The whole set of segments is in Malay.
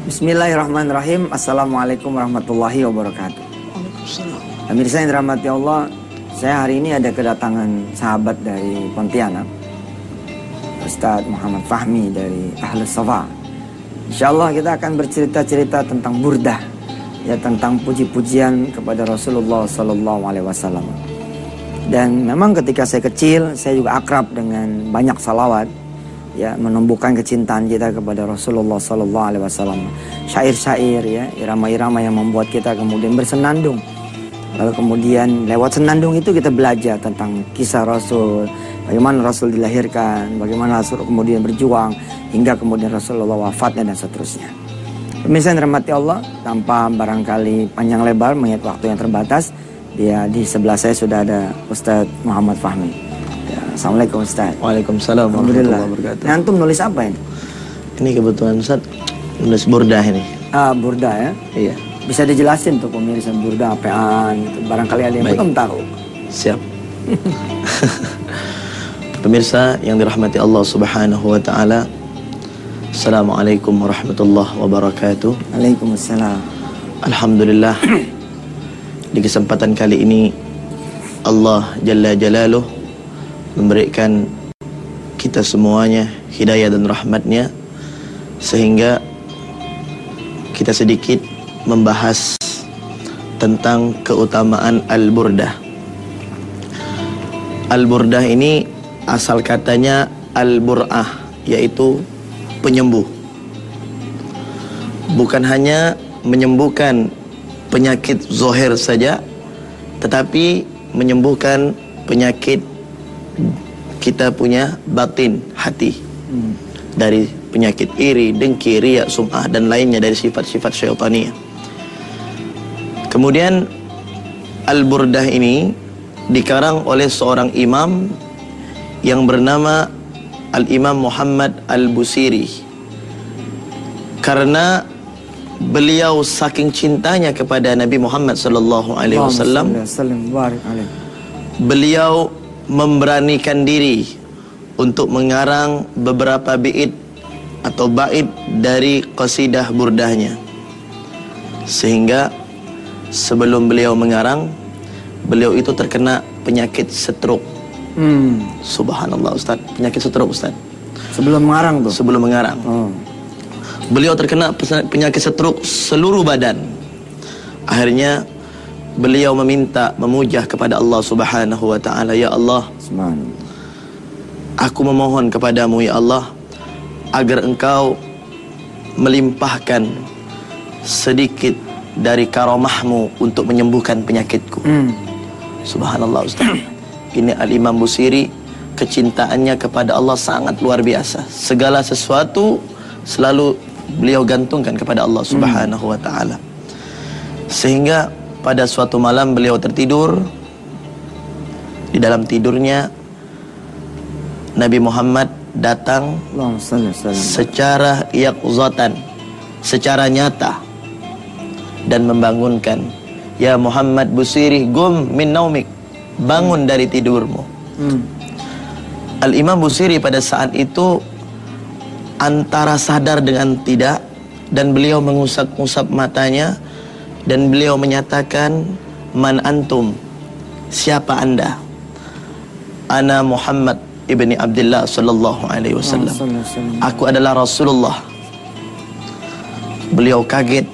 Bismillahirrahmanirrahim. Assalamualaikum warahmatullahi wabarakatuh. Waalaikumsalam. Pemirsa yang dirahmati Allah, saya hari ini ada kedatangan sahabat dari Pontianak, Ustadz Muhammad Fahmi dari Ahlus Safa. Insyaallah kita akan bercerita-cerita tentang burdah, ya, tentang puji-pujian kepada Rasulullah Sallallahu Alaihi Wasallam. Dan memang ketika saya kecil, saya juga akrab dengan banyak salawat, ya, menumbuhkan kecintaan kita kepada Rasulullah Sallallahu Alaihi Wasallam. Syair-syair, ya, irama-irama yang membuat kita kemudian bersenandung. Lalu kemudian lewat senandung itu kita belajar tentang kisah Rasul, bagaimana Rasul dilahirkan, bagaimana Rasul kemudian berjuang hingga kemudian Rasulullah wafatnya dan seterusnya. Pemirsa yang dirahmati Allah, tanpa barangkali panjang lebar mengingat waktu yang terbatas, ya, di sebelah saya sudah ada Ustadz Muhammad Fahmi. Assalamualaikum Ustaz. Waalaikumsalam warahmatullahi wabarakatuh. Antum nulis apa ini? Ini kebetulan Ustaz nulis burdah ini. Ah, burdah ya? Iya. Bisa dijelasin tuh pemirsa burdah apaan gitu. Barangkali ada yang belum tahu. Siap. Pemirsa yang dirahmati Allah Subhanahu wa taala. Assalamualaikum warahmatullahi wabarakatuh. Waalaikumsalam. Alhamdulillah. Di kesempatan kali ini Allah Jalla Jalaluh memberikan kita semuanya hidayah dan rahmatnya, sehingga kita sedikit membahas tentang keutamaan Al-Burdah. Al-Burdah ini asal katanya Al-Bur'ah, yaitu penyembuh. Bukan hanya menyembuhkan penyakit zahir saja, tetapi menyembuhkan penyakit kita punya batin, hati, dari penyakit iri, dengki, riya, sum'ah dan lainnya dari sifat-sifat syaitaniyah. Kemudian Al-Burdah ini dikarang oleh seorang imam yang bernama Al-Imam Muhammad Al-Busiri, karena beliau saking cintanya kepada Nabi Muhammad sallallahu alaihi wasallam, beliau memberanikan diri untuk mengarang beberapa bait atau bait dari qasidah burdahnya, sehingga sebelum beliau mengarang, beliau itu terkena penyakit stroke. Subhanallah Ustaz, penyakit stroke Ustaz. Sebelum mengarang tuh? Sebelum mengarang. Beliau terkena penyakit stroke seluruh badan. Akhirnya beliau memujah kepada Allah Subhanahu wa taala, ya Allah, aku memohon kepadamu ya Allah agar engkau melimpahkan sedikit dari karamahmu untuk menyembuhkan penyakitku. Subhanallah Ustaz. Ini Al-Imam Busiri, kecintaannya kepada Allah sangat luar biasa. Segala sesuatu selalu beliau gantungkan kepada Allah Subhanahu wa taala. Sehingga pada suatu malam beliau tertidur. Di dalam tidurnya Nabi Muhammad datang secara yaqzatan, secara nyata, dan membangunkan, ya Muhammad Busiri, gum min naumik, bangun dari tidurmu. Al-Imam Busiri pada saat itu antara sadar dengan tidak, dan beliau mengusap-usap matanya, dan beliau menyatakan, man antum, siapa anda? Ana Muhammad ibni Abdullah sallallahu alaihi wasallam. Aku adalah Rasulullah. Beliau kaget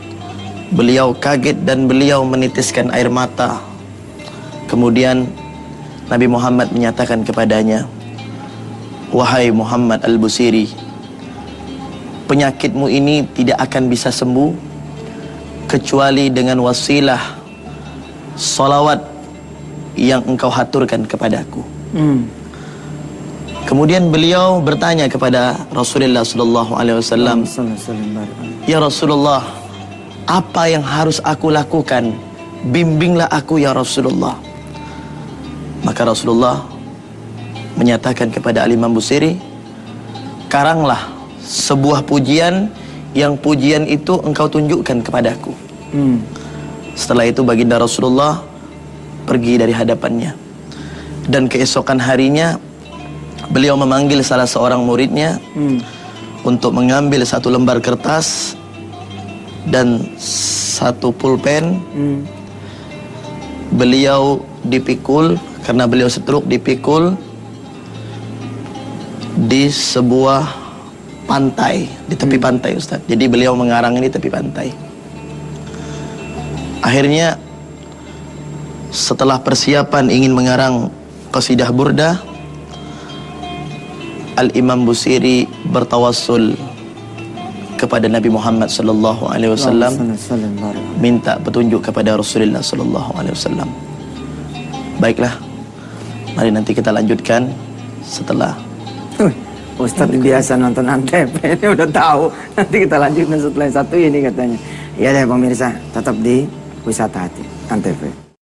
dan beliau menitiskan air mata. Kemudian Nabi Muhammad menyatakan kepadanya, wahai Muhammad Al-Busiri, penyakitmu ini tidak akan bisa sembuh kecuali dengan wasilah salawat yang engkau haturkan kepadaku. Kemudian beliau bertanya kepada Rasulullah sallallahu alaihi wasallam, ya Rasulullah, apa yang harus aku lakukan? Bimbinglah aku ya Rasulullah. Maka Rasulullah menyatakan kepada Al-Imam Busiri, karanglah sebuah pujian yang pujian itu engkau tunjukkan kepadaku. Setelah itu baginda Rasulullah pergi dari hadapannya. Dan keesokan harinya beliau memanggil salah seorang muridnya untuk mengambil satu lembar kertas dan satu pulpen. Beliau dipikul, karena beliau stroke, dipikul di sebuah pantai, di tepi pantai, Ustaz. Jadi beliau mengarang ini tepi pantai. Akhirnya setelah persiapan ingin mengarang qasidah burdah, Al-Imam Busiri bertawassul kepada Nabi Muhammad sallallahu alaihi wasallam, minta petunjuk kepada Rasulullah sallallahu alaihi wasallam. Baiklah, mari nanti kita lanjutkan setelah. Ustaz biasa nonton Antv, ini udah tahu. Nanti kita lanjutkan setelah yang satu ini katanya. Ya deh pemirsa, tetap di Wisata Hati Antv.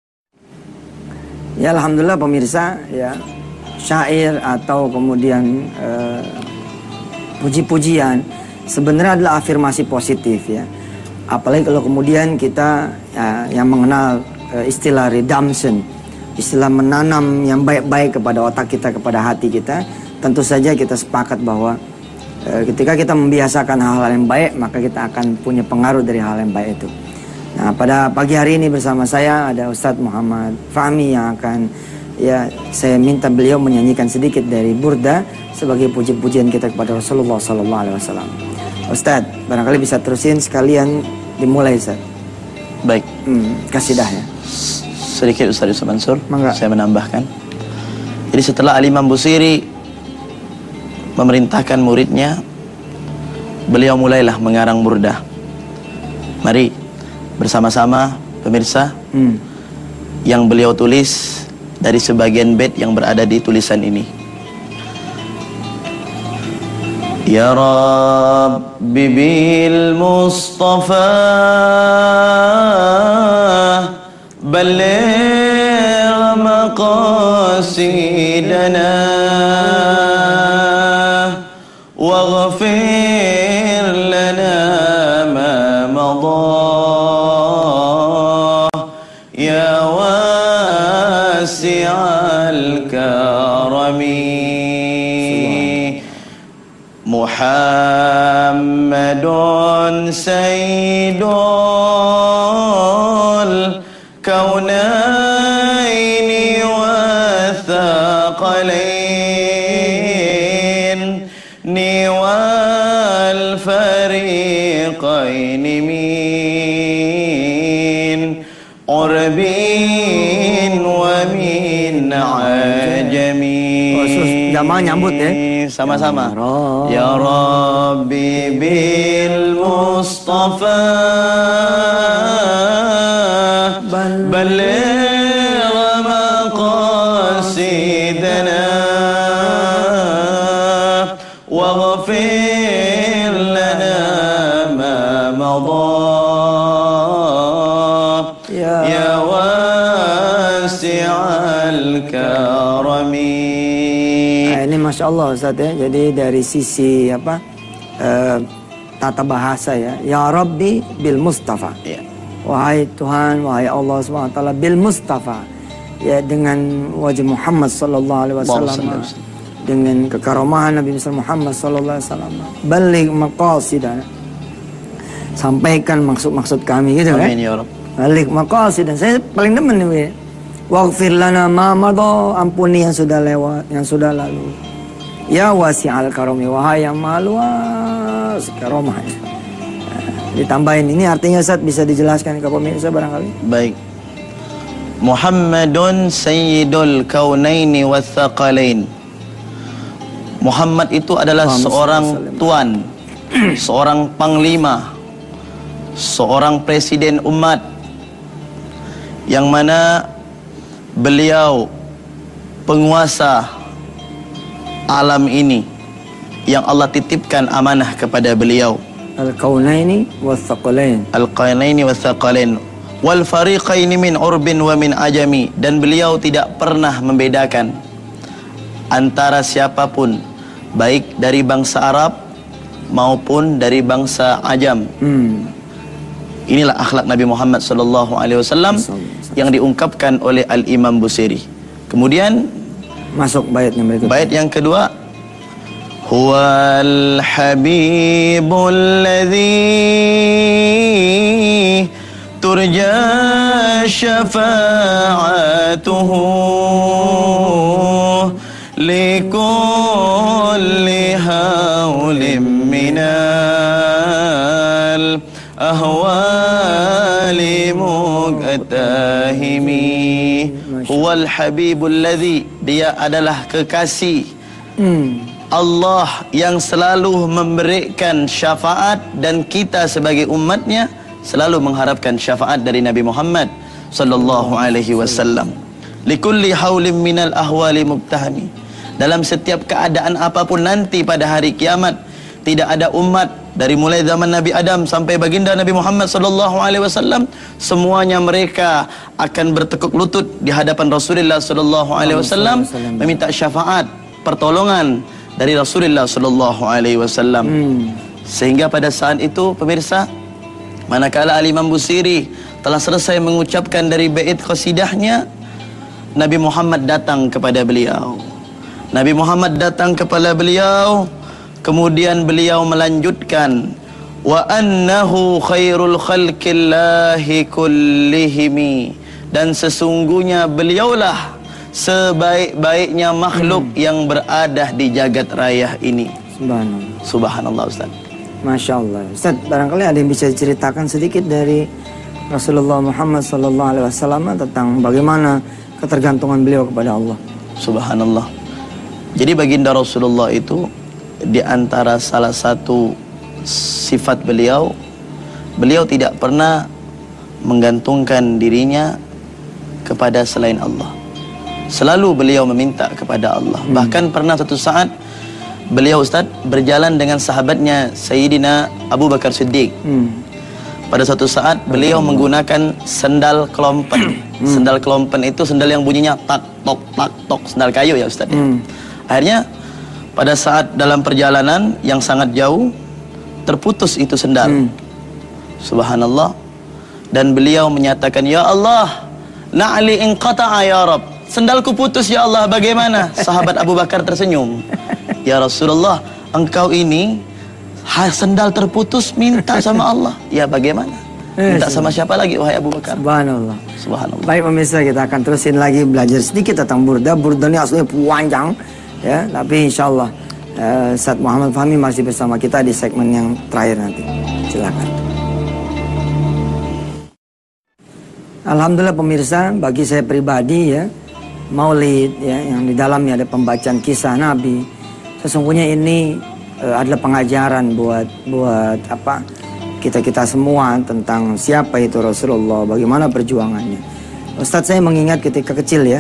Ya alhamdulillah pemirsa, ya syair atau kemudian puji-pujian sebenarnya adalah afirmasi positif ya. Apalagi kalau kemudian kita yang mengenal istilah redemption, istilah menanam yang baik-baik kepada otak kita, kepada hati kita. Tentu saja kita sepakat bahwa ketika kita membiasakan hal-hal yang baik, maka kita akan punya pengaruh dari hal yang baik itu. Nah, pada pagi hari ini bersama saya ada Ustadz Muhammad Fahmi yang akan, ya saya minta beliau menyanyikan sedikit dari Burda sebagai puji-pujian kita kepada Rasulullah Sallallahu Alaihi Wasallam. Ustadz, barangkali bisa terusin sekalian dimulai, Ustadz. Baik. Kasidahnya. Sedikit Ustaz Yusuf Mansur, saya menambahkan. Jadi setelah Al-Imam Busiri memerintahkan muridnya, beliau mulailah mengarang burdah. Mari bersama-sama pemirsa yang beliau tulis dari sebagian bait yang berada di tulisan ini. Ya Rabbi bil Mustafa balligh maqasidana waghfir lana ma madha ya wasi'al karami Muhammadun sayyidul kaunaini wa thaqalain ni wal fariqaini min urbin wa min ajami. Jamaah nyambut ya. Sama-sama. Ya Rabbi bil Mustafa balligh maqasidana waghfir lana ma madha ya wasi'al karami. Ini Masya Allah Ustaz ya. Jadi dari sisi apa tata bahasa ya. Ya Rabbi bil Mustafa. Wahai Tuhan, wahai Allah SWT bil Mustafa. Ya dengan wajah Muhammad sallallahu alaihi wasallam. Dengan kekaromahan Nabi Muhammad sallallahu alaihi wasallam. Baligh maqasidana. Sampaikan maksud-maksud kami gitu kan. Amin ya Rabb. Baligh maqasidana. Saya paling demen nih. Waghfir lana ma madha, ampuni yang sudah lewat, yang sudah lalu. Ya wasi'al karami, wahai yang maha luas karomah. Ditambahin ini artinya Ustaz, bisa dijelaskan ke pemirsa barangkali? Baik. Muhammadun sayyidul kaunaini wathaqalain. Muhammad itu adalah seorang tuan, seorang panglima, seorang presiden umat, yang mana beliau penguasa alam ini yang Allah titipkan amanah kepada beliau. Al-kaunaini wathaqalain. Al-kaunaini wathaqalain. Wal fariqaini min urbin wa min ajami. Dan beliau tidak pernah membedakan antara siapapun, baik dari bangsa Arab maupun dari bangsa Ajam. Inilah akhlak Nabi Muhammad sallallahu alaihi wasallam yang diungkapkan oleh Al-Imam Busiri. Kemudian masuk baitnya berikutnya. Bait yang kedua, huwal habibul ladzi turja syafa'atuhu likulli haulim minal ahwali muqtahimi. Huwal habibul ladzi, dia adalah kekasih Allah yang selalu memberikan syafaat, dan kita sebagai umatnya selalu mengharapkan syafaat dari Nabi Muhammad sallallahu alaihi wasallam. Likulli haulim minal ahwali muqtahami. Dalam setiap keadaan apapun nanti pada hari kiamat, tidak ada umat dari mulai zaman Nabi Adam sampai baginda Nabi Muhammad sallallahu alaihi wasallam, semuanya mereka akan bertekuk lutut di hadapan Rasulullah sallallahu alaihi wasallam meminta syafaat, pertolongan dari Rasulullah sallallahu alaihi wasallam. Sehingga pada saat itu pemirsa, manakala Al-Imam Busiri telah selesai mengucapkan dari bait qasidahnya, Nabi Muhammad datang kepada beliau. Nabi Muhammad datang kepada beliau, kemudian beliau melanjutkan, wa annahu khairul khalqillahi kullihimi, dan sesungguhnya beliaulah sebaik-baiknya makhluk yang berada di jagat raya ini. Subhanallah. Subhanallah Ustaz. Masya Allah. Ustaz, barangkali ada yang bisa diceritakan sedikit dari Rasulullah Muhammad SAW tentang bagaimana ketergantungan beliau kepada Allah. Subhanallah. Jadi baginda Rasulullah itu, di antara salah satu sifat beliau, beliau tidak pernah menggantungkan dirinya kepada selain Allah. Selalu beliau meminta kepada Allah. Bahkan pernah satu saat beliau Ustaz berjalan dengan sahabatnya Sayyidina Abu Bakar Siddiq. Pada suatu saat beliau menggunakan sendal kelompen. Sendal kelompen itu sendal yang bunyinya tak tok, sendal kayu ya Ustaz. Akhirnya pada saat dalam perjalanan yang sangat jauh, terputus itu sendal. Subhanallah. Dan beliau menyatakan, ya Allah, na'li inqata'a ya Rabb. Sendalku putus ya Allah, bagaimana? Sahabat Abu Bakar tersenyum. Ya Rasulullah, engkau ini sendal terputus minta sama Allah. Ya bagaimana? Minta sama siapa lagi wahai Abu Bakar? Subhanallah. Subhanallah. Baik pemirsa, kita akan terusin lagi belajar sedikit tentang burda. Burda ini aslinya panjang, ya, tapi insyaallah Ustaz Muhammad Fahmi masih bersama kita di segmen yang terakhir nanti. Silakan. Alhamdulillah pemirsa, bagi saya pribadi ya, Maulid ya, yang di dalamnya ada pembacaan kisah Nabi, sesungguhnya ini adalah pengajaran buat apa kita semua tentang siapa itu Rasulullah, bagaimana perjuangannya. Ustadz, saya mengingat ketika kecil ya,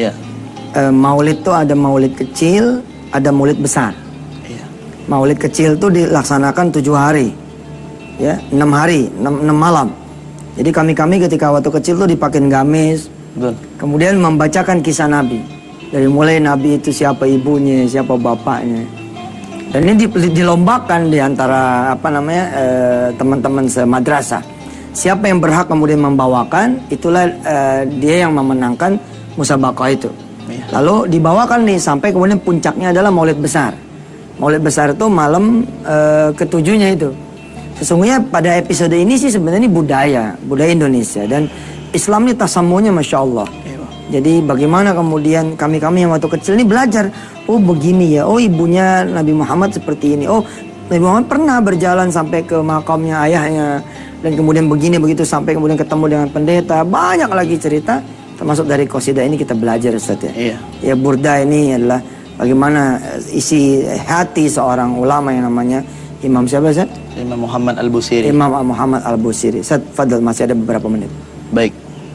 Maulid itu ada Maulid kecil, ada Maulid besar. Maulid kecil itu dilaksanakan 7 hari, ya, 6 hari, 6 malam. Jadi kami ketika waktu kecil tuh dipakein gamis, kemudian membacakan kisah Nabi. Dari mulai Nabi itu siapa ibunya, siapa bapaknya. Dan ini dilombakan di antara teman-teman semadrasah. Siapa yang berhak kemudian membawakan, itulah dia yang memenangkan musabaqah itu. Lalu dibawakan nih sampai kemudian puncaknya adalah Maulid besar. Maulid besar itu malam ketujuhnya itu. Sesungguhnya pada episode ini sih sebenarnya budaya Indonesia, dan Islam ini tasamunya Masya Allah. Jadi bagaimana kemudian kami yang waktu kecil ini belajar, oh begini ya, oh ibunya Nabi Muhammad seperti ini, oh Nabi Muhammad pernah berjalan sampai ke makamnya ayahnya, dan kemudian begini begitu sampai kemudian ketemu dengan pendeta. Banyak lagi cerita, termasuk dari qasidah ini kita belajar Ustaz ya. Ya burda ini adalah bagaimana isi hati seorang ulama yang namanya Imam siapa Ustaz? Imam Muhammad Al-Busiri. Imam Muhammad Al-Busiri. Ustaz, fadal, masih ada beberapa menit. Baik.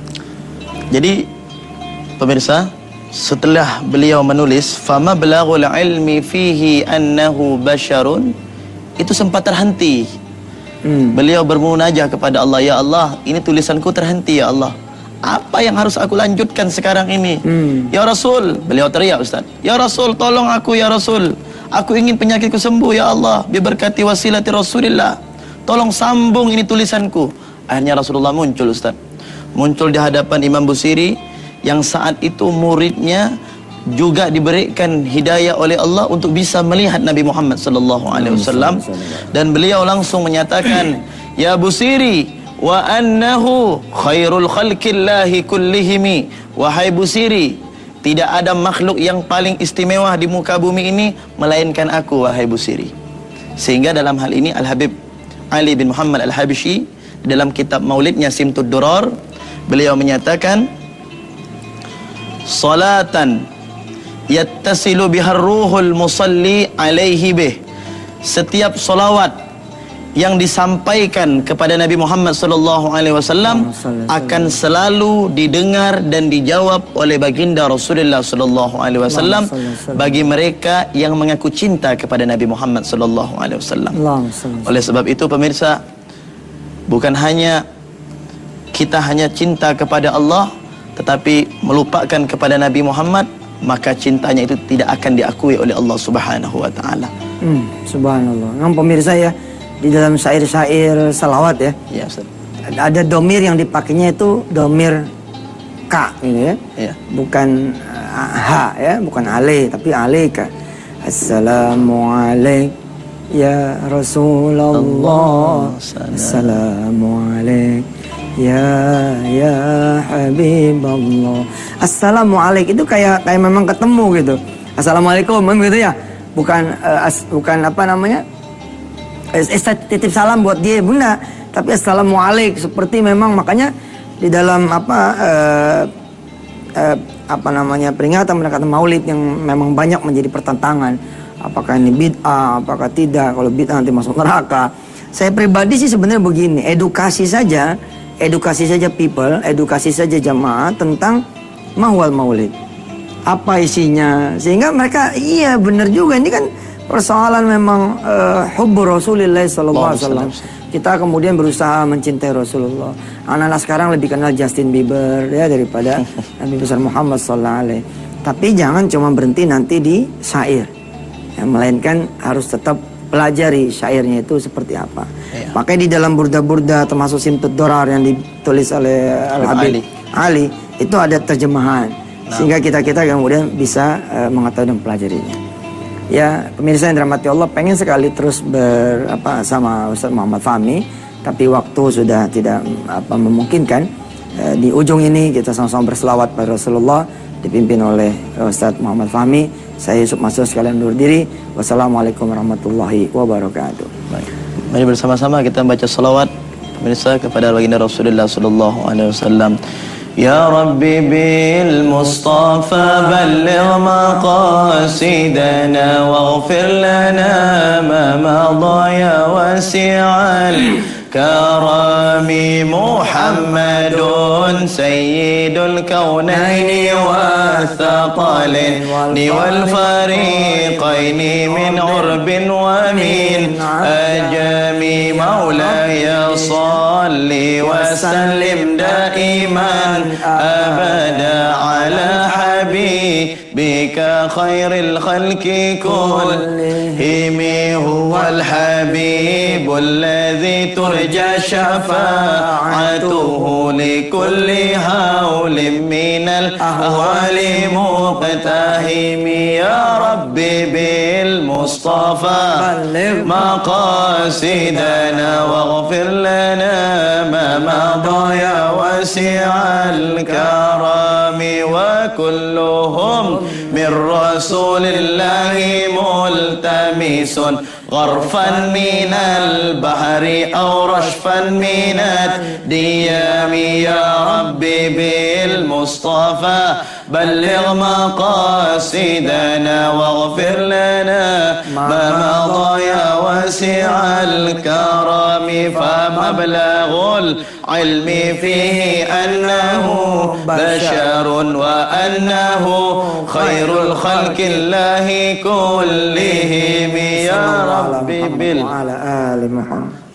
Jadi pemirsa, setelah beliau menulis fama balaghul ilmi fihi annahu basyarun, itu sempat terhenti. Beliau bermunajah kepada Allah, ya Allah, ini tulisanku terhenti ya Allah. Apa yang harus aku lanjutkan sekarang ini? Ya Rasul, beliau teriak Ustaz, ya Rasul, tolong aku ya Rasul. Aku ingin penyakitku sembuh ya Allah, biberkati wasilati Rasulillah. Tolong sambung ini tulisanku. Akhirnya Rasulullah muncul Ustaz. Muncul di hadapan Imam Busiri yang saat itu muridnya juga diberikan hidayah oleh Allah untuk bisa melihat Nabi Muhammad sallallahu alaihi wasallam, dan beliau langsung menyatakan, ya Busiri, wa annahu khairul khalqillahi kullihimi, wahai Busiri, tidak ada makhluk yang paling istimewa di muka bumi ini melainkan aku, wahai Busiri. Sehingga dalam hal ini Al-Habib Ali bin Muhammad Al-Habsyi dalam kitab maulidnya Simtud Durar, beliau menyatakan, salatan yattasilu bihar ruhul musalli alaihi bih, setiap solawat yang disampaikan kepada Nabi Muhammad sallallahu alaihi wasallam akan selalu didengar dan dijawab oleh baginda Rasulullah sallallahu alaihi wasallam bagi mereka yang mengaku cinta kepada Nabi Muhammad sallallahu alaihi wasallam. Oleh sebab itu pemirsa, bukan hanya kita hanya cinta kepada Allah tetapi melupakan kepada Nabi Muhammad, maka cintanya itu tidak akan diakui oleh Allah Subhanahu wa taala. Subhanallah. Memang pemirsa ya, di dalam syair-syair salawat ya. Ya, Ustaz. Ada domir yang dipakainya itu domir ka gitu ya. Ya. Bukan ha ya, bukan ale tapi alaika. Assalamualaikum ya Rasulullah. Assalamualaikum ya Habiballah. Assalamualaikum itu kayak memang ketemu gitu. Assalamualaikum gitu ya. Bukan apa namanya? Titip salam buat dia bunda, tapi assalamualaikum seperti memang, makanya di dalam apa namanya peringatan maulid yang memang banyak menjadi pertentangan. Apakah ini bid'ah, apakah tidak? Kalau bid'ah nanti masuk neraka. Saya pribadi sih sebenarnya begini, edukasi saja people, edukasi saja jamaah tentang mahwal maulid. Apa isinya? Sehingga mereka, iya benar juga, ini kan persoalan memang hubbu Rasulullah sallallahu alaihi wasallam. Kita kemudian berusaha mencintai Rasulullah. Anak-anak sekarang lebih kenal Justin Bieber ya daripada Nabi besar Muhammad sallallahu alaihi. Tapi jangan cuma berhenti nanti di syair. Ya, melainkan harus tetap pelajari syairnya itu seperti apa. Ya. Makanya di dalam burda-burda termasuk Simtud Durar yang ditulis oleh Al-Habib Ali itu ada terjemahan. Sehingga kita kemudian bisa mengetahui dan pelajarinya. Ya, pemirsa yang dirahmati Allah, pengen sekali terus sama Ustaz Muhammad Fahmi, tapi waktu sudah tidak memungkinkan. Di ujung ini kita sama-sama berselawat pada Rasulullah dipimpin oleh Ustaz Muhammad Fahmi. Saya Yusuf Masud sekalian undur diri. Wassalamualaikum warahmatullahi wabarakatuh. Baik. Mari bersama-sama kita baca salawat pemirsa kepada baginda Rasulullah sallallahu alaihi wasallam. Ya Rabbi bil Mustafa balligh maqasidana waghfir lana ma madha ya wasi'al karami Muhammadun sayyidul kaunaini wathaqalaini wal fariqaini min urbin wa min ajami maulaya salli wa sallim daiman abada ala habibika khairil khalqi kullihim huwal habibul ladzi turja syafa'atuhu likulli hawlin minal ahwali muqtahimi ya Rabbi bil Mustafa balligh maqasidana waghfir lana ma madha ya wasi'al karami wa kulluhum min rasulillahi multamisun gharfan minal bahri aw rashfan minad diyami ya Rabbi bil Mustafa balligh maqasidana waghfir lana ma madha ya wasi'al karami fa mablaghul ilmi fihi annahu basharun wa annahu khairul khalqillahi kullihim ya Rabbi bil ala ali Muhammad.